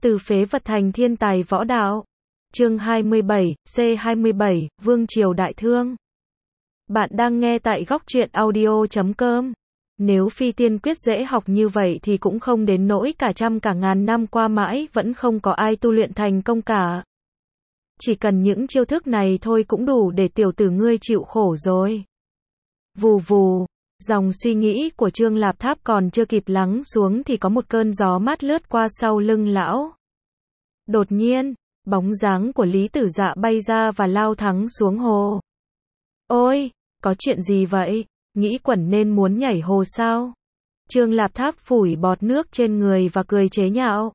Từ phế vật thành thiên tài võ đạo. Chương 27, C27, Vương Triều Đại Thương. Bạn đang nghe tại góc truyện audio.com. Nếu phi tiên quyết dễ học như vậy thì cũng không đến nỗi cả trăm cả ngàn năm qua mãi vẫn không có ai tu luyện thành công cả. Chỉ cần những chiêu thức này thôi cũng đủ để tiểu tử ngươi chịu khổ rồi. Vù vù, dòng suy nghĩ của Trương Lạp Tháp còn chưa kịp lắng xuống thì có một cơn gió mát lướt qua sau lưng lão. Đột nhiên, bóng dáng của Lý Tử Dạ bay ra và lao thẳng xuống hồ. Ôi, có chuyện gì vậy? Nghĩ quẩn nên muốn nhảy hồ sao? Trương Lạp Tháp phủi bọt nước trên người và cười chế nhạo.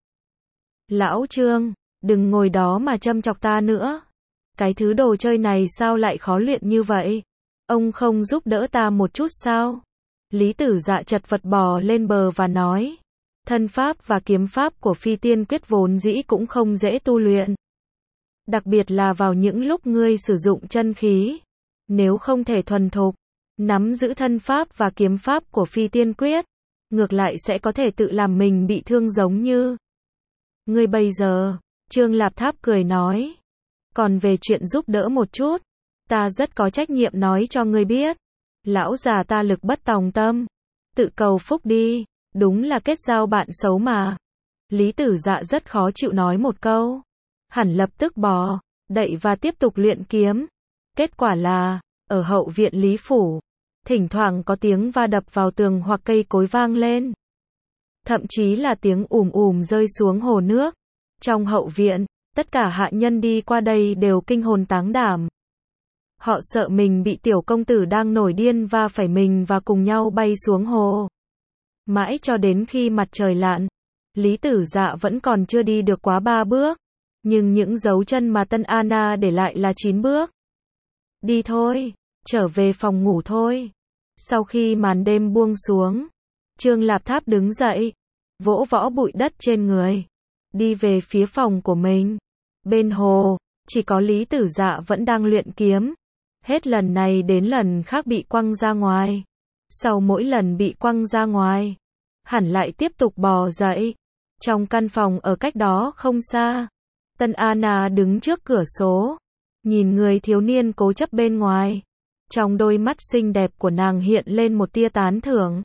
Lão Trương, đừng ngồi đó mà châm chọc ta nữa. Cái thứ đồ chơi này sao lại khó luyện như vậy? Ông không giúp đỡ ta một chút sao? Lý Tử Dạ chật vật bò lên bờ và nói. Thân pháp và kiếm pháp của phi tiên quyết vốn dĩ cũng không dễ tu luyện. Đặc biệt là vào những lúc ngươi sử dụng chân khí. Nếu không thể thuần thục, nắm giữ thân pháp và kiếm pháp của phi tiên quyết, ngược lại sẽ có thể tự làm mình bị thương giống như ngươi bây giờ. Trương Lạp Tháp cười nói. Còn về chuyện giúp đỡ một chút, ta rất có trách nhiệm nói cho ngươi biết. Lão già ta lực bất tòng tâm. Tự cầu phúc đi, đúng là kết giao bạn xấu mà. Lý Tử Dạ rất khó chịu nói một câu. Hẳn lập tức bò, đậy và tiếp tục luyện kiếm. Kết quả là, ở hậu viện Lý Phủ, thỉnh thoảng có tiếng va đập vào tường hoặc cây cối vang lên. Thậm chí là tiếng rơi xuống hồ nước. Trong hậu viện, tất cả hạ nhân đi qua đây đều kinh hồn táng đảm. Họ sợ mình bị tiểu công tử đang nổi điên va phải mình và cùng nhau bay xuống hồ. Mãi cho đến khi mặt trời lặn, Lý Tử Dạ vẫn còn chưa đi được quá 3 bước. Nhưng những dấu chân mà Tân Anna để lại là 9 bước. Đi thôi, trở về phòng ngủ thôi. Sau khi màn đêm buông xuống, Trương Lạp Tháp đứng dậy, vỗ võ bụi đất trên người, đi về phía phòng của mình. Bên hồ, chỉ có Lý Tử Dạ vẫn đang luyện kiếm. Hết lần này đến lần khác bị quăng ra ngoài. Sau mỗi lần bị quăng ra ngoài, hẳn lại tiếp tục bò dậy. Trong căn phòng ở cách đó không xa, Tân Anna đứng trước cửa sổ, nhìn người thiếu niên cố chấp bên ngoài. Trong đôi mắt xinh đẹp của nàng hiện lên một tia tán thưởng.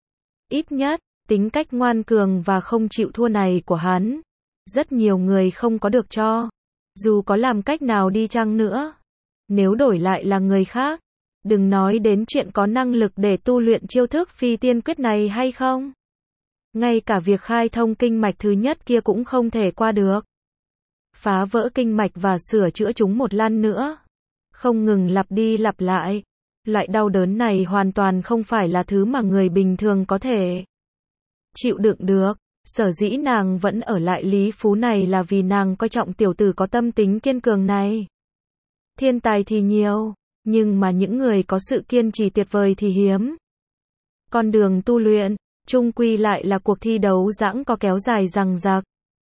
Ít nhất, tính cách ngoan cường và không chịu thua này của hắn, rất nhiều người không có được cho. Dù có làm cách nào đi chăng nữa, nếu đổi lại là người khác, đừng nói đến chuyện có năng lực để tu luyện chiêu thức phi tiên quyết này hay không. Ngay cả việc khai thông kinh mạch thứ nhất kia cũng không thể qua được. Phá vỡ kinh mạch và sửa chữa chúng một lần nữa. Không ngừng lặp đi lặp lại. Loại đau đớn này hoàn toàn không phải là thứ mà người bình thường có thể chịu đựng được. Sở dĩ nàng vẫn ở lại Lý Phú này là vì nàng coi trọng tiểu tử có tâm tính kiên cường này. Thiên tài thì nhiều, nhưng mà những người có sự kiên trì tuyệt vời thì hiếm. Con đường tu luyện, chung quy lại là cuộc thi đấu giãng có kéo dài dằng dặc.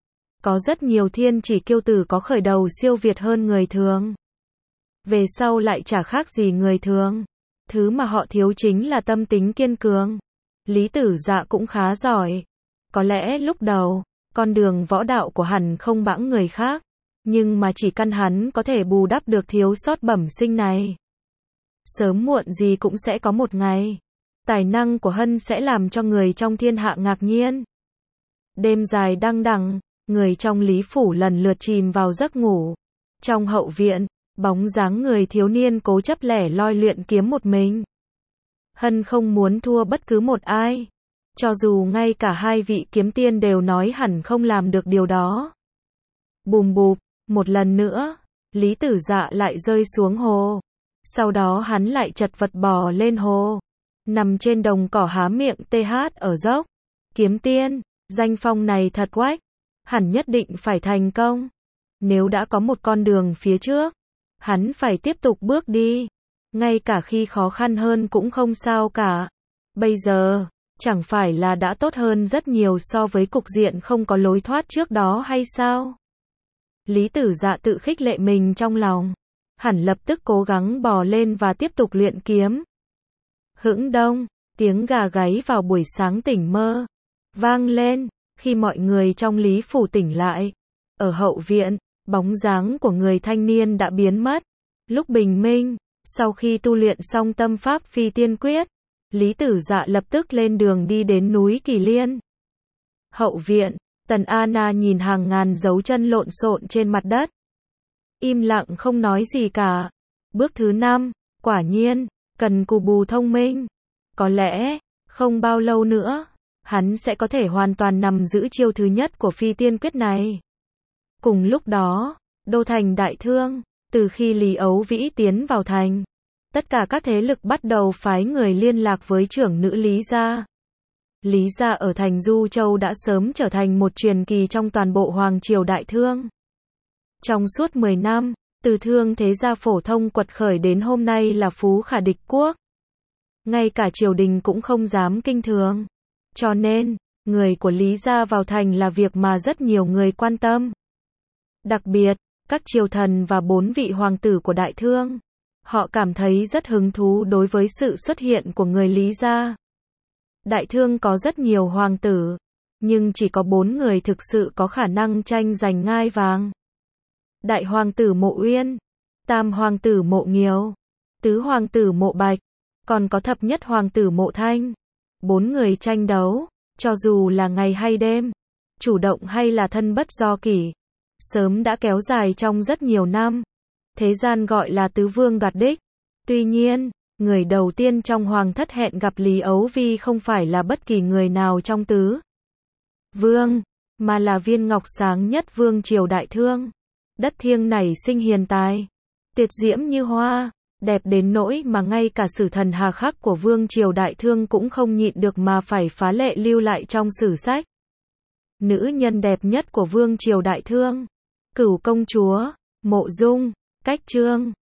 Có rất nhiều thiên chỉ kiêu tử có khởi đầu siêu việt hơn người thường. Về sau lại chả khác gì người thường. Thứ mà họ thiếu chính là tâm tính kiên cường. Lý Tử Dạ cũng khá giỏi. Có lẽ lúc đầu, con đường võ đạo của hắn không bằng người khác. Nhưng mà chỉ căn hắn có thể bù đắp được thiếu sót bẩm sinh này. Sớm muộn gì cũng sẽ có một ngày. Tài năng của Hân sẽ làm cho người trong thiên hạ ngạc nhiên. Đêm dài đăng đằng, người trong Lý Phủ lần lượt chìm vào giấc ngủ. Trong hậu viện, bóng dáng người thiếu niên cố chấp lẻ loi luyện kiếm một mình. Hân không muốn thua bất cứ một ai. Cho dù ngay cả hai vị kiếm tiên đều nói hẳn không làm được điều đó. Bùm bụp, một lần nữa, Lý Tử Dạ lại rơi xuống hồ. Sau đó hắn lại chật vật bò lên hồ. Nằm trên đồng cỏ há miệng TH ở dốc. Kiếm tiên, danh phong này thật oách. Hẳn nhất định phải thành công. Nếu đã có một con đường phía trước, hắn phải tiếp tục bước đi. Ngay cả khi khó khăn hơn cũng không sao cả. Bây giờ, chẳng phải là đã tốt hơn rất nhiều so với cục diện không có lối thoát trước đó hay sao? Lý Tử Dạ tự khích lệ mình trong lòng. Hẳn lập tức cố gắng bò lên và tiếp tục luyện kiếm. Hững đông, tiếng gà gáy vào buổi sáng tỉnh mơ vang lên. Khi mọi người trong Lý Phủ tỉnh lại, ở hậu viện, bóng dáng của người thanh niên đã biến mất. Lúc bình minh, sau khi tu luyện xong tâm pháp phi tiên quyết, Lý Tử Dạ lập tức lên đường đi đến núi Kỳ Liên. Hậu viện, Tần Anna nhìn hàng ngàn dấu chân lộn xộn trên mặt đất. Im lặng không nói gì cả. Bước thứ 5, quả nhiên, cần cù bù thông minh. Có lẽ, không bao lâu nữa, hắn sẽ có thể hoàn toàn nắm giữ chiêu thứ nhất của phi tiên quyết này. Cùng lúc đó, đô thành Đại Thương, từ khi Lý Ấu Vĩ tiến vào thành, tất cả các thế lực bắt đầu phái người liên lạc với trưởng nữ Lý gia. Lý gia ở thành Du Châu đã sớm trở thành một truyền kỳ trong toàn bộ Hoàng triều Đại Thương. Trong suốt 10 năm, từ thương thế gia phổ thông quật khởi đến hôm nay là phú khả địch quốc. Ngay cả triều đình cũng không dám kinh thường. Cho nên, người của Lý gia vào thành là việc mà rất nhiều người quan tâm. Đặc biệt, các triều thần và 4 vị hoàng tử của Đại Thương. Họ cảm thấy rất hứng thú đối với sự xuất hiện của người Lý gia. Đại Thương có rất nhiều hoàng tử, nhưng chỉ có 4 người thực sự có khả năng tranh giành ngai vàng. Đại hoàng tử Mộ Uyên, tam hoàng tử Mộ Nghiêu, tứ hoàng tử Mộ Bạch, còn có thập nhất hoàng tử Mộ Thanh. 4 người tranh đấu, cho dù là ngày hay đêm, chủ động hay là thân bất do kỷ, sớm đã kéo dài trong rất nhiều năm. Thế gian gọi là tứ vương đoạt đích. Tuy nhiên, người đầu tiên trong hoàng thất hẹn gặp Lý Ấu Vi không phải là bất kỳ người nào trong tứ vương, mà là viên ngọc sáng nhất vương triều Đại Thương. Đất thiêng nảy sinh hiền tài, tuyệt diễm như hoa, đẹp đến nỗi mà ngay cả sử thần hà khắc của vương triều Đại Thương cũng không nhịn được mà phải phá lệ lưu lại trong sử sách. Nữ nhân đẹp nhất của vương triều Đại Thương, Cửu công chúa, Mộ Dung, Cách Trương.